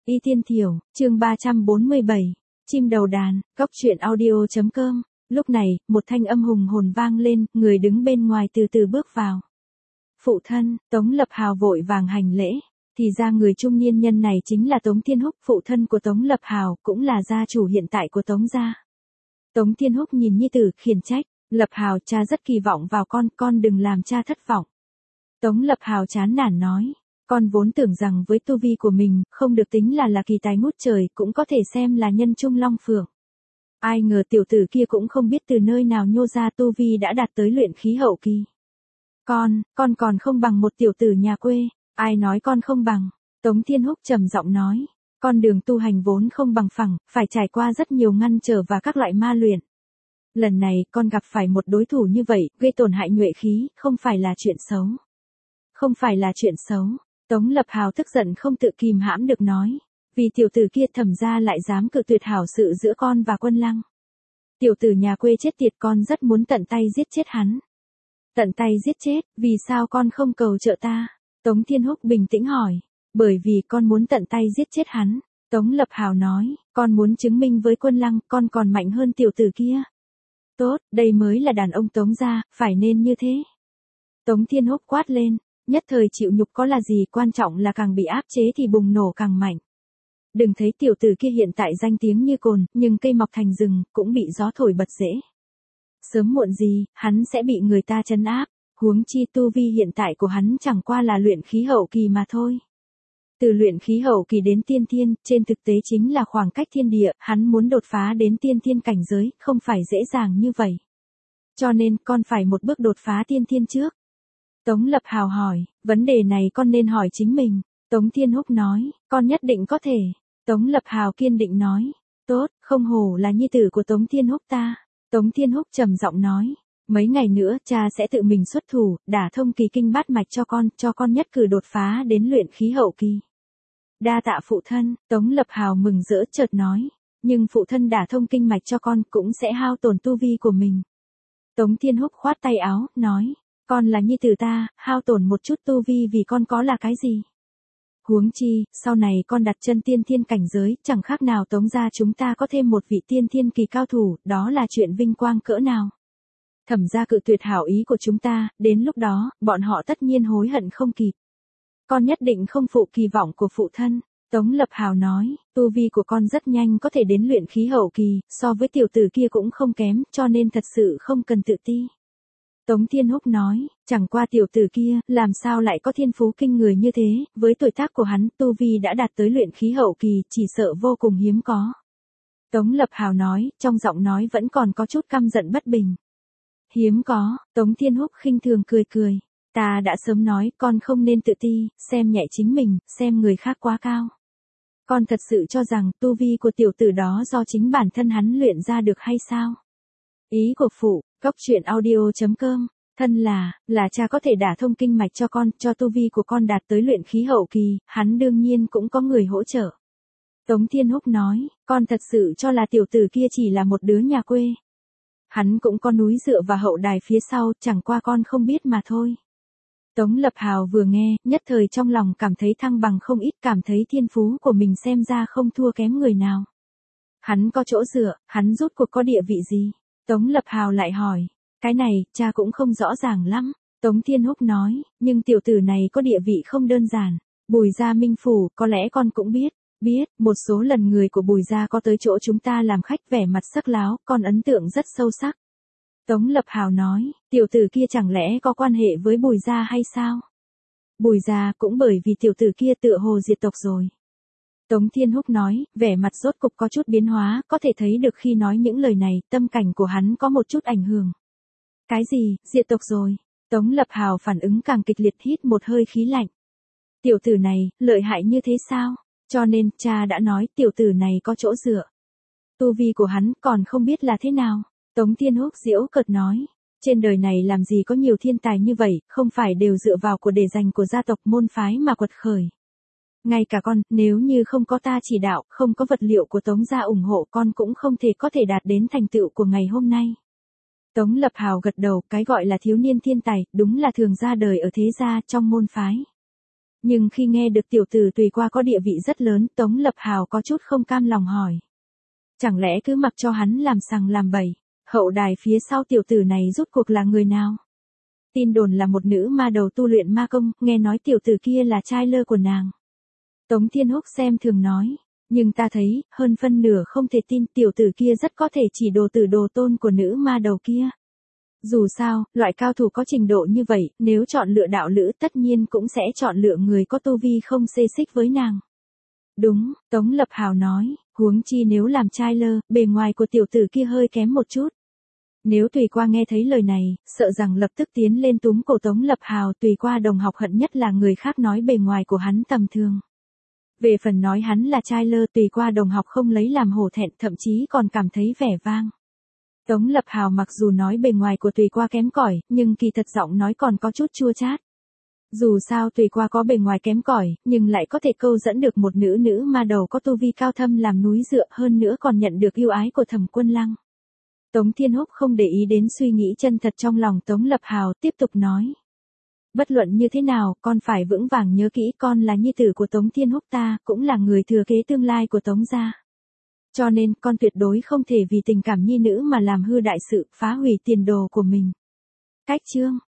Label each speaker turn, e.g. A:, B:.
A: Y Tiên Thiểu, chương 347, chim đầu đàn, góc truyện audio.com. Lúc này, một thanh âm hùng hồn vang lên, người đứng bên ngoài từ từ bước vào. Phụ thân, Tống Lập Hào vội vàng hành lễ. Thì ra người trung niên nhân này chính là Tống Thiên Húc, phụ thân của Tống Lập Hào, cũng là gia chủ hiện tại của Tống gia. Tống Thiên Húc nhìn nhi tử, khiển trách, Lập Hào, cha rất kỳ vọng vào con đừng làm cha thất vọng. Tống Lập Hào chán nản nói, con vốn tưởng rằng với tu vi của mình, không được tính là kỳ tài ngút trời, cũng có thể xem là nhân trung long phượng. Ai ngờ tiểu tử kia cũng không biết từ nơi nào nhô ra tu vi đã đạt tới luyện khí hậu kỳ. Con còn không bằng một tiểu tử nhà quê, ai nói con không bằng. Tống Thiên Húc trầm giọng nói, con đường tu hành vốn không bằng phẳng, phải trải qua rất nhiều ngăn trở và các loại ma luyện. Lần này con gặp phải một đối thủ như vậy, gây tổn hại nhuệ khí, không phải là chuyện xấu. Không phải là chuyện xấu. Tống Lập Hào tức giận không tự kìm hãm được nói, vì tiểu tử kia thẩm ra lại dám cự tuyệt hảo sự giữa con và Quân Lăng. Tiểu tử nhà quê chết tiệt, con rất muốn tận tay giết chết hắn. Tận tay giết chết, vì sao con không cầu trợ ta? Tống Thiên Húc bình tĩnh hỏi, bởi vì con muốn tận tay giết chết hắn. Tống Lập Hào nói, con muốn chứng minh với Quân Lăng, con còn mạnh hơn tiểu tử kia. Tốt, đây mới là đàn ông Tống gia, phải nên như thế. Tống Thiên Húc quát lên, nhất thời chịu nhục có là gì, quan trọng là càng bị áp chế thì bùng nổ càng mạnh. Đừng thấy tiểu tử kia hiện tại danh tiếng như cồn, nhưng cây mọc thành rừng, cũng bị gió thổi bật rễ. Sớm muộn gì, hắn sẽ bị người ta trấn áp, huống chi tu vi hiện tại của hắn chẳng qua là luyện khí hậu kỳ mà thôi. Từ luyện khí hậu kỳ đến tiên thiên, trên thực tế chính là khoảng cách thiên địa, hắn muốn đột phá đến tiên thiên cảnh giới, không phải dễ dàng như vậy. Cho nên, con phải một bước đột phá tiên thiên trước. Tống Lập Hào hỏi, vấn đề này con nên hỏi chính mình. Tống Thiên Húc nói, con nhất định có thể. Tống Lập Hào kiên định nói, tốt, không hổ là nhi tử của Tống Thiên Húc ta. Tống Thiên Húc trầm giọng nói, mấy ngày nữa cha sẽ tự mình xuất thủ, đả thông kỳ kinh bát mạch cho con nhất cử đột phá đến luyện khí hậu kỳ. Đa tạ phụ thân. Tống Lập Hào mừng rỡ chợt nói, nhưng phụ thân đả thông kinh mạch cho con cũng sẽ hao tổn tu vi của mình. Tống Thiên Húc khoát tay áo, nói, con là nhi tử ta, hao tổn một chút tu vi vì con có là cái gì? Huống chi, sau này con đặt chân tiên thiên cảnh giới, chẳng khác nào Tống gia chúng ta có thêm một vị tiên thiên kỳ cao thủ, đó là chuyện vinh quang cỡ nào. Thẩm gia cự tuyệt hảo ý của chúng ta, đến lúc đó, bọn họ tất nhiên hối hận không kịp. Con nhất định không phụ kỳ vọng của phụ thân. Tống Lập Hào nói, tu vi của con rất nhanh có thể đến luyện khí hậu kỳ, so với tiểu tử kia cũng không kém, cho nên thật sự không cần tự ti. Tống Thiên Húc nói, chẳng qua tiểu tử kia, làm sao lại có thiên phú kinh người như thế, với tuổi tác của hắn, tu vi đã đạt tới luyện khí hậu kỳ, chỉ sợ vô cùng hiếm có. Tống Lập Hào nói, trong giọng nói vẫn còn có chút căm giận bất bình. Hiếm có. Tống Thiên Húc khinh thường cười. Ta đã sớm nói, con không nên tự ti, xem nhẹ chính mình, xem người khác quá cao. Con thật sự cho rằng, tu vi của tiểu tử đó do chính bản thân hắn luyện ra được hay sao? Ý của phụ, góc truyện audio.com, thân là cha có thể đả thông kinh mạch cho con, cho tu vi của con đạt tới luyện khí hậu kỳ, hắn đương nhiên cũng có người hỗ trợ. Tống Thiên Húc nói, con thật sự cho là tiểu tử kia chỉ là một đứa nhà quê. Hắn cũng có núi dựa và hậu đài phía sau, chẳng qua con không biết mà thôi. Tống Lập Hào vừa nghe, nhất thời trong lòng cảm thấy thăng bằng không ít, cảm thấy thiên phú của mình xem ra không thua kém người nào. Hắn có chỗ dựa, hắn rốt cuộc có địa vị gì? Tống Lập Hào lại hỏi, cái này, cha cũng không rõ ràng lắm. Tống Thiên Húc nói, nhưng tiểu tử này có địa vị không đơn giản. Bùi gia Minh Phủ, có lẽ con cũng biết, một số lần người của Bùi gia có tới chỗ chúng ta làm khách, vẻ mặt sắc láo, con ấn tượng rất sâu sắc. Tống Lập Hào nói, tiểu tử kia chẳng lẽ có quan hệ với Bùi gia hay sao? Bùi gia cũng bởi vì tiểu tử kia tựa hồ diệt tộc rồi. Tống Thiên Húc nói, vẻ mặt rốt cục có chút biến hóa, có thể thấy được khi nói những lời này, tâm cảnh của hắn có một chút ảnh hưởng. Cái gì, diệt tộc rồi? Tống Lập Hào phản ứng càng kịch liệt, hít một hơi khí lạnh. Tiểu tử này, lợi hại như thế sao? Cho nên, cha đã nói, tiểu tử này có chỗ dựa. Tu vi của hắn còn không biết là thế nào. Tống Thiên Húc giễu cợt nói, trên đời này làm gì có nhiều thiên tài như vậy, không phải đều dựa vào của để dành của gia tộc môn phái mà quật khởi. Ngay cả con, nếu như không có ta chỉ đạo, không có vật liệu của Tống gia ủng hộ, con cũng không thể có thể đạt đến thành tựu của ngày hôm nay. Tống Lập Hào gật đầu, cái gọi là thiếu niên thiên tài, đúng là thường ra đời ở thế gia trong môn phái. Nhưng khi nghe được tiểu tử Tùy Qua có địa vị rất lớn, Tống Lập Hào có chút không cam lòng hỏi. Chẳng lẽ cứ mặc cho hắn làm sằng làm bậy, hậu đài phía sau tiểu tử này rốt cuộc là người nào? Tin đồn là một nữ ma đầu tu luyện ma công, nghe nói tiểu tử kia là trai lơ của nàng. Tống Thiên Húc xem thường nói, nhưng ta thấy, hơn phân nửa không thể tin tiểu tử kia rất có thể chỉ đồ tử đồ tôn của nữ ma đầu kia. Dù sao, loại cao thủ có trình độ như vậy, nếu chọn lựa đạo lữ tất nhiên cũng sẽ chọn lựa người có tu vi không xê xích với nàng. Đúng, Tống Lập Hào nói, huống chi nếu làm trai lơ, bề ngoài của tiểu tử kia hơi kém một chút. Nếu Tùy Qua nghe thấy lời này, sợ rằng lập tức tiến lên túm cổ Tống Lập Hào. Tùy Qua đồng học hận nhất là người khác nói bề ngoài của hắn tầm thường. Về phần nói hắn là trai lơ, Tùy Qua đồng học không lấy làm hổ thẹn, thậm chí còn cảm thấy vẻ vang. Tống Lập Hào mặc dù nói bề ngoài của Tùy Qua kém cỏi, nhưng kỳ thật giọng nói còn có chút chua chát. Dù sao Tùy Qua có bề ngoài kém cỏi, nhưng lại có thể câu dẫn được một nữ ma đầu có tu vi cao thâm làm núi dựa, hơn nữa còn nhận được yêu ái của Thẩm Quân Lăng. Tống Thiên Húc không để ý đến suy nghĩ chân thật trong lòng Tống Lập Hào, tiếp tục nói. Bất luận như thế nào, con phải vững vàng nhớ kỹ con là nhi tử của Tống Thiên Húc ta, cũng là người thừa kế tương lai của Tống gia. Cho nên, con tuyệt đối không thể vì tình cảm nhi nữ mà làm hư đại sự, phá hủy tiền đồ của mình. Cách chương